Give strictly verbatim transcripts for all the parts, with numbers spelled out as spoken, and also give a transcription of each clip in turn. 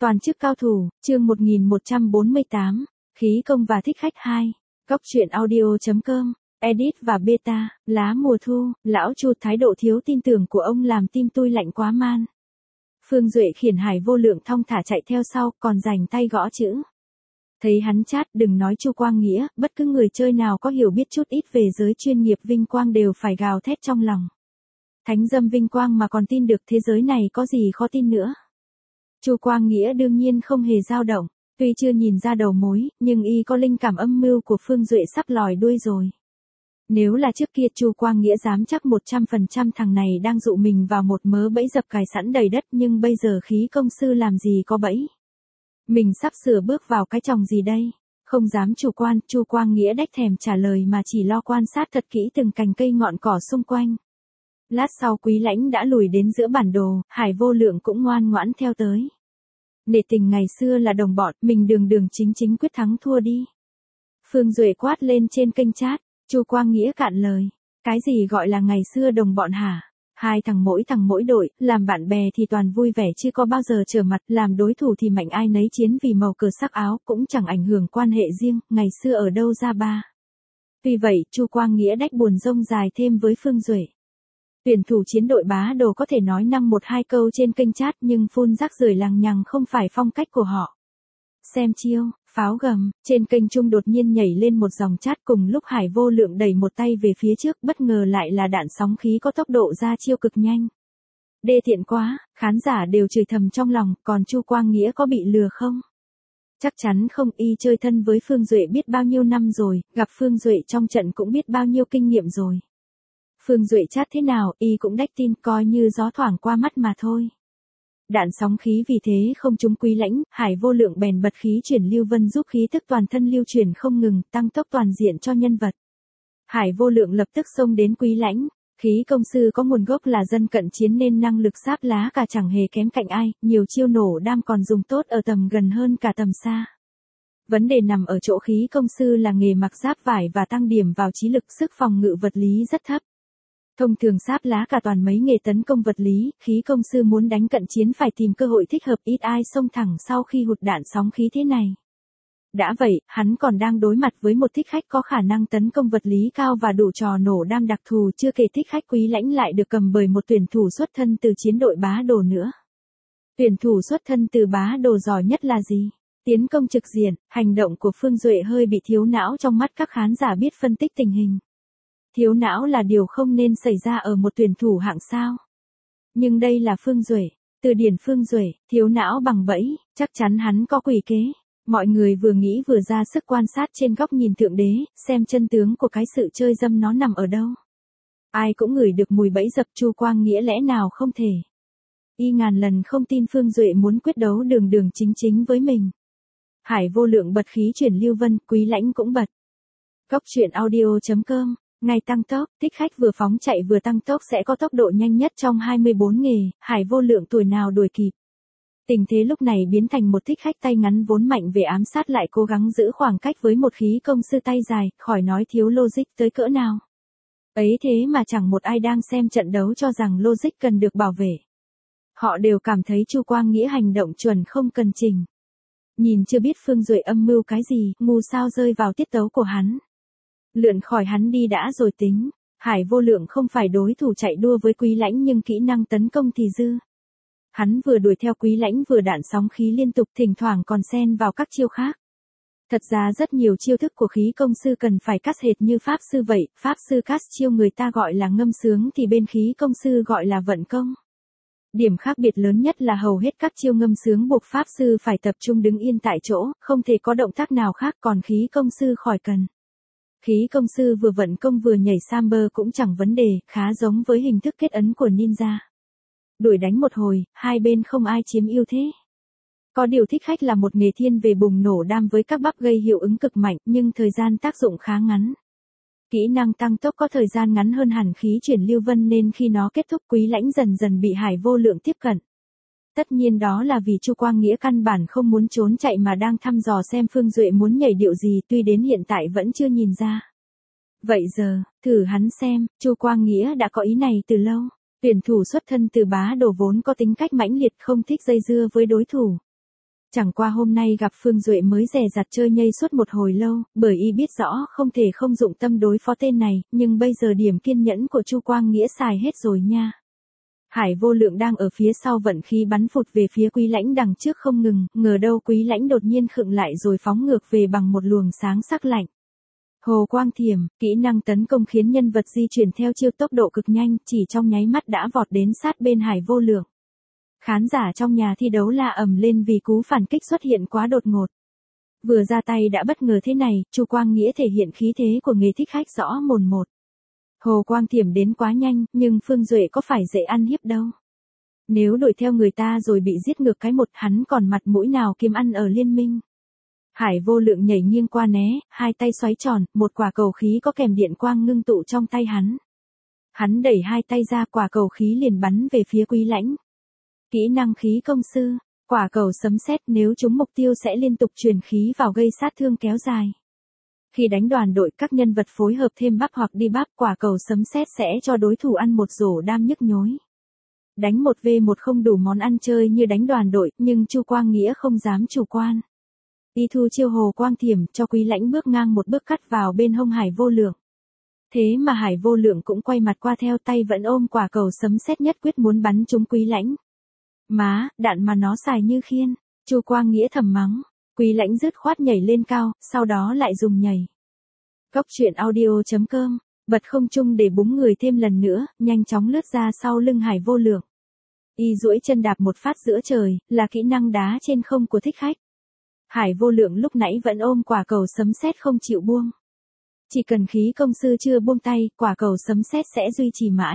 Toàn chức cao thủ, chương một nghìn một trăm bốn mươi tám, khí công và thích khách hai. Góc truyện audio.com, edit và beta, lá mùa thu, lão Chu thái độ thiếu tin tưởng của ông làm tim tôi lạnh quá man. Phương Duệ khiển Hải Vô Lượng thong thả chạy theo sau, còn rành tay gõ chữ. Thấy hắn chát, đừng nói Chu Quang Nghĩa, bất cứ người chơi nào có hiểu biết chút ít về giới chuyên nghiệp vinh quang đều phải gào thét trong lòng. Thánh dâm vinh quang mà còn tin được thế giới này có gì khó tin nữa. Chu Quang Nghĩa đương nhiên không hề dao động, tuy chưa nhìn ra đầu mối, nhưng y có linh cảm âm mưu của Phương Duệ sắp lòi đuôi rồi. Nếu là trước kia Chu Quang Nghĩa dám chắc một trăm phần trăm thằng này đang dụ mình vào một mớ bẫy dập cài sẵn đầy đất, nhưng bây giờ khí công sư làm gì có bẫy. Mình sắp sửa bước vào cái chòng gì đây? Không dám chủ quan, Chu Quang Nghĩa đếch thèm trả lời mà chỉ lo quan sát thật kỹ từng cành cây ngọn cỏ xung quanh. Lát sau Quý Lãnh đã lùi đến giữa bản đồ, Hải Vô Lượng cũng ngoan ngoãn theo tới. Nể tình ngày xưa là đồng bọn, mình đường đường chính chính quyết thắng thua đi. Phương Duệ quát lên trên kênh chat, Chu Quang Nghĩa cạn lời. Cái gì gọi là ngày xưa đồng bọn hả? Hai thằng mỗi thằng mỗi đội, làm bạn bè thì toàn vui vẻ chứ có bao giờ trở mặt, làm đối thủ thì mạnh ai nấy chiến vì màu cờ sắc áo, cũng chẳng ảnh hưởng quan hệ riêng, ngày xưa ở đâu ra ba. Vì vậy, Chu Quang Nghĩa đách buồn rông dài thêm với Phương Duệ. Tuyển thủ chiến đội Bá Đồ có thể nói năng một hai câu trên kênh chat nhưng phun rác rưởi lằng nhằng không phải phong cách của họ. Xem chiêu, pháo gầm, trên kênh Trung đột nhiên nhảy lên một dòng chat cùng lúc Hải Vô Lượng đẩy một tay về phía trước, bất ngờ lại là đạn sóng khí có tốc độ ra chiêu cực nhanh. Đê tiện quá, khán giả đều chửi thầm trong lòng, còn Chu Quang Nghĩa có bị lừa không? Chắc chắn không, y chơi thân với Phương Duệ biết bao nhiêu năm rồi, gặp Phương Duệ trong trận cũng biết bao nhiêu kinh nghiệm rồi. Phương Duệ chat thế nào, y cũng đách tin, coi như gió thoảng qua mắt mà thôi. Đạn sóng khí vì thế không trúng Quý Lãnh, Hải Vô Lượng bèn bật khí chuyển lưu vân giúp khí tức toàn thân lưu chuyển không ngừng, tăng tốc toàn diện cho nhân vật. Hải Vô Lượng lập tức xông đến Quý Lãnh, khí công sư có nguồn gốc là dân cận chiến nên năng lực sáp lá cả chẳng hề kém cạnh ai, nhiều chiêu nổ đam còn dùng tốt ở tầm gần hơn cả tầm xa. Vấn đề nằm ở chỗ khí công sư là nghề mặc giáp vải và tăng điểm vào trí lực, sức phòng ngự vật lý rất thấp. Thông thường sáp lá cả toàn mấy nghề tấn công vật lý, khí công sư muốn đánh cận chiến phải tìm cơ hội thích hợp, ít ai xông thẳng sau khi hụt đạn sóng khí thế này. Đã vậy, hắn còn đang đối mặt với một thích khách có khả năng tấn công vật lý cao và đủ trò nổ đam đặc thù, chưa kể thích khách Quý Lãnh lại được cầm bởi một tuyển thủ xuất thân từ chiến đội Bá Đồ nữa. Tuyển thủ xuất thân từ Bá Đồ giỏi nhất là gì? Tiến công trực diện, hành động của Phương Duệ hơi bị thiếu não trong mắt các khán giả biết phân tích tình hình. Thiếu não là điều không nên xảy ra ở một tuyển thủ hạng sao. Nhưng đây là Phương Duệ, từ điển Phương Duệ, thiếu não bằng bẫy, chắc chắn hắn có quỷ kế. Mọi người vừa nghĩ vừa ra sức quan sát trên góc nhìn thượng đế, xem chân tướng của cái sự chơi dâm nó nằm ở đâu. Ai cũng ngửi được mùi bẫy dập, Chu Quang Nghĩa lẽ nào không thể. Y ngàn lần không tin Phương Duệ muốn quyết đấu đường đường chính chính với mình. Hải Vô Lượng bật khí chuyển lưu vân, Quý Lãnh cũng bật. Góc truyện audio.com. Ngày tăng tốc, thích khách vừa phóng chạy vừa tăng tốc sẽ có tốc độ nhanh nhất trong hai mươi bốn nghề, Hải Vô Lượng tuổi nào đuổi kịp. Tình thế lúc này biến thành một thích khách tay ngắn vốn mạnh về ám sát lại cố gắng giữ khoảng cách với một khí công sư tay dài, khỏi nói thiếu logic tới cỡ nào. Ấy thế mà chẳng một ai đang xem trận đấu cho rằng logic cần được bảo vệ. Họ đều cảm thấy Chu Quang Nghĩa hành động chuẩn không cần chỉnh. Nhìn chưa biết Phương Duệ âm mưu cái gì, ngu sao rơi vào tiết tấu của hắn. Lượn khỏi hắn đi đã rồi tính. Hải Vô Lượng không phải đối thủ chạy đua với Quý Lãnh nhưng kỹ năng tấn công thì dư. Hắn vừa đuổi theo Quý Lãnh vừa đạn sóng khí liên tục, thỉnh thoảng còn xen vào các chiêu khác. Thật ra rất nhiều chiêu thức của khí công sư cần phải cắt hệt như pháp sư vậy, pháp sư cắt chiêu người ta gọi là ngâm sướng thì bên khí công sư gọi là vận công. Điểm khác biệt lớn nhất là hầu hết các chiêu ngâm sướng buộc pháp sư phải tập trung đứng yên tại chỗ, không thể có động tác nào khác, còn khí công sư khỏi cần. Khí công sư vừa vận công vừa nhảy samber cũng chẳng vấn đề, khá giống với hình thức kết ấn của ninja. Đuổi đánh một hồi, hai bên không ai chiếm ưu thế. Có điều thích khách là một nghề thiên về bùng nổ đam với các bắp gây hiệu ứng cực mạnh, nhưng thời gian tác dụng khá ngắn. Kỹ năng tăng tốc có thời gian ngắn hơn hẳn khí chuyển lưu vân nên khi nó kết thúc Quý Lãnh dần dần bị Hải Vô Lượng tiếp cận. Tất nhiên đó là vì Chu Quang Nghĩa căn bản không muốn trốn chạy mà đang thăm dò xem Phương Duệ muốn nhảy điệu gì, tuy đến hiện tại vẫn chưa nhìn ra. Vậy giờ, thử hắn xem, Chu Quang Nghĩa đã có ý này từ lâu. Tuyển thủ xuất thân từ Bá Đồ vốn có tính cách mãnh liệt, không thích dây dưa với đối thủ. Chẳng qua hôm nay gặp Phương Duệ mới dè dặt chơi nhây suốt một hồi lâu, bởi y biết rõ không thể không dụng tâm đối phó tên này, nhưng bây giờ điểm kiên nhẫn của Chu Quang Nghĩa xài hết rồi nha. Hải Vô Lượng đang ở phía sau vận khí bắn phụt về phía Quý Lãnh đằng trước không ngừng, ngờ đâu Quý Lãnh đột nhiên khựng lại rồi phóng ngược về bằng một luồng sáng sắc lạnh. Hồ Quang Thiểm, kỹ năng tấn công khiến nhân vật di chuyển theo chiêu tốc độ cực nhanh, chỉ trong nháy mắt đã vọt đến sát bên Hải Vô Lượng. Khán giả trong nhà thi đấu la ầm lên vì cú phản kích xuất hiện quá đột ngột. Vừa ra tay đã bất ngờ thế này, Chu Quang Nghĩa thể hiện khí thế của nghề thích khách rõ mồn một. Hồ Quang Thiểm đến quá nhanh, nhưng Phương Duệ có phải dễ ăn hiếp đâu. Nếu đuổi theo người ta rồi bị giết ngược cái một, hắn còn mặt mũi nào kiếm ăn ở liên minh. Hải Vô Lượng nhảy nghiêng qua né, hai tay xoáy tròn, một quả cầu khí có kèm điện quang ngưng tụ trong tay hắn. Hắn đẩy hai tay ra, quả cầu khí liền bắn về phía Quý Lãnh. Kỹ năng khí công sư, quả cầu sấm sét nếu trúng mục tiêu sẽ liên tục truyền khí vào gây sát thương kéo dài. Khi đánh đoàn đội các nhân vật phối hợp thêm bắp hoặc đi bắp, quả cầu sấm sét sẽ cho đối thủ ăn một rổ đam nhức nhối. Đánh một vs một không đủ món ăn chơi như đánh đoàn đội, nhưng Chu Quang Nghĩa không dám chủ quan. Y thu chiêu Hồ Quang Thiểm cho Quý Lãnh bước ngang một bước cắt vào bên hông Hải Vô Lượng. Thế mà Hải Vô Lượng cũng quay mặt qua theo tay vẫn ôm quả cầu sấm sét nhất quyết muốn bắn trúng Quý Lãnh. Má, đạn mà nó xài như khiên, Chu Quang Nghĩa thầm mắng. Quý Lãnh dứt khoát nhảy lên cao, sau đó lại dùng nhảy. Cốc truyện audio chấm com, bật không trung để búng người thêm lần nữa, nhanh chóng lướt ra sau lưng Hải Vô Lượng. Y duỗi chân đạp một phát giữa trời, là kỹ năng đá trên không của thích khách. Hải Vô Lượng lúc nãy vẫn ôm quả cầu sấm sét không chịu buông. Chỉ cần khí công sư chưa buông tay, quả cầu sấm sét sẽ duy trì mãi.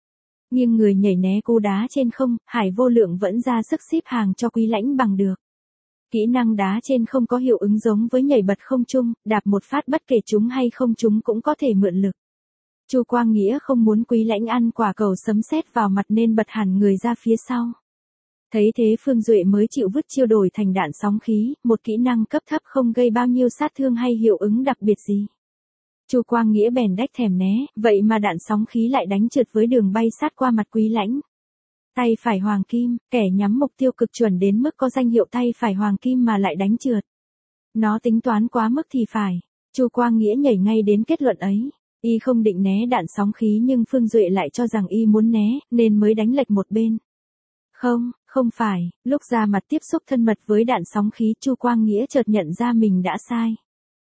Nhưng người nhảy né cú đá trên không, Hải Vô Lượng vẫn ra sức xếp hàng cho Quý Lãnh bằng được. Kỹ năng đá trên không có hiệu ứng giống với nhảy bật không trung, đạp một phát bất kể trúng hay không trúng cũng có thể mượn lực. Chu Quang Nghĩa không muốn Quý Lãnh ăn quả cầu sấm sét vào mặt nên bật hẳn người ra phía sau. Thấy thế Phương Duệ mới chịu vứt chiêu đổi thành đạn sóng khí, một kỹ năng cấp thấp không gây bao nhiêu sát thương hay hiệu ứng đặc biệt gì. Chu Quang Nghĩa bèn đách thèm né, vậy mà đạn sóng khí lại đánh trượt với đường bay sát qua mặt Quý Lãnh. Tay phải hoàng kim, kẻ nhắm mục tiêu cực chuẩn đến mức có danh hiệu tay phải hoàng kim mà lại đánh trượt. Nó tính toán quá mức thì phải. Chu Quang Nghĩa nhảy ngay đến kết luận ấy. Y không định né đạn sóng khí nhưng Phương Duệ lại cho rằng y muốn né, nên mới đánh lệch một bên. Không, không phải, lúc ra mặt tiếp xúc thân mật với đạn sóng khí Chu Quang Nghĩa chợt nhận ra mình đã sai.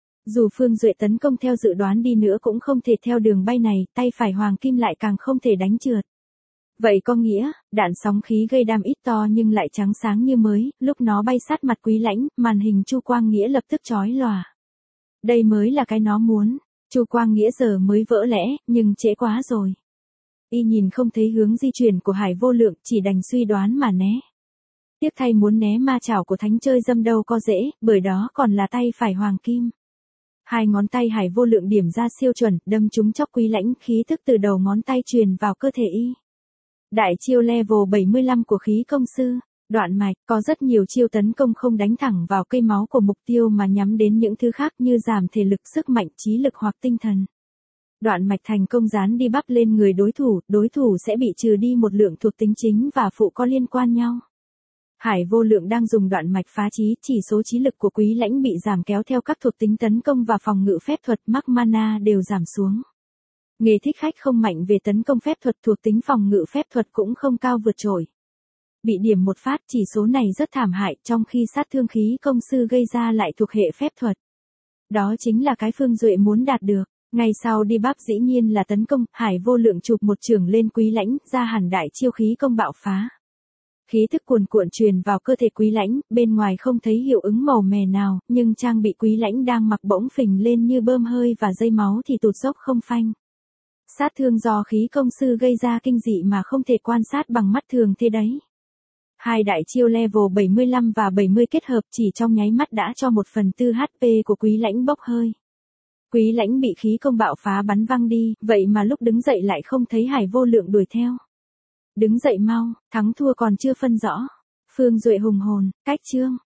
Dù Phương Duệ tấn công theo dự đoán đi nữa cũng không thể theo đường bay này, tay phải hoàng kim lại càng không thể đánh trượt. Vậy có nghĩa, đạn sóng khí gây đam ít to nhưng lại trắng sáng như mới, lúc nó bay sát mặt Quý Lãnh, màn hình Chu Quang Nghĩa lập tức chói lòa. Đây mới là cái nó muốn. Chu Quang Nghĩa giờ mới vỡ lẽ, nhưng trễ quá rồi. Y nhìn không thấy hướng di chuyển của Hải Vô Lượng, chỉ đành suy đoán mà né. Tiếc thay muốn né ma chảo của thánh chơi dâm đâu có dễ, bởi đó còn là tay phải hoàng kim. Hai ngón tay Hải Vô Lượng điểm ra siêu chuẩn, đâm trúng chóc Quý Lãnh, khí tức từ đầu ngón tay truyền vào cơ thể y. Đại chiêu level bảy mươi lăm của khí công sư, đoạn mạch, có rất nhiều chiêu tấn công không đánh thẳng vào cây máu của mục tiêu mà nhắm đến những thứ khác như giảm thể lực, sức mạnh, trí lực hoặc tinh thần. Đoạn mạch thành công dán đi bắp lên người đối thủ, đối thủ sẽ bị trừ đi một lượng thuộc tính chính và phụ có liên quan nhau. Hải Vô Lượng đang dùng đoạn mạch phá trí, chỉ số trí lực của Quý Lãnh bị giảm kéo theo các thuộc tính tấn công và phòng ngự phép thuật, mắc mana đều giảm xuống. Nghề thích khách không mạnh về tấn công phép thuật, thuộc tính phòng ngự phép thuật cũng không cao vượt trội. Bị điểm một phát, chỉ số này rất thảm hại, trong khi sát thương khí công sư gây ra lại thuộc hệ phép thuật. Đó chính là cái Phương Duệ muốn đạt được. Ngay sau đi bắp dĩ nhiên là tấn công, Hải Vô Lượng chụp một chưởng lên Quý Lãnh, ra hẳn đại chiêu khí công bạo phá. Khí thức cuồn cuộn truyền vào cơ thể Quý Lãnh, bên ngoài không thấy hiệu ứng màu mè nào, nhưng trang bị Quý Lãnh đang mặc bỗng phình lên như bơm hơi và dây máu thì tụt dốc không phanh. Sát thương do khí công sư gây ra kinh dị mà không thể quan sát bằng mắt thường thế đấy. Hai đại chiêu level bảy mươi lăm và bảy mươi kết hợp chỉ trong nháy mắt đã cho một phần tư hát pê của Quý Lãnh bốc hơi. Quý Lãnh bị khí công bạo phá bắn văng đi, vậy mà lúc đứng dậy lại không thấy Hải Vô Lượng đuổi theo. Đứng dậy mau, thắng thua còn chưa phân rõ. Phương Duệ hùng hồn, cách chương.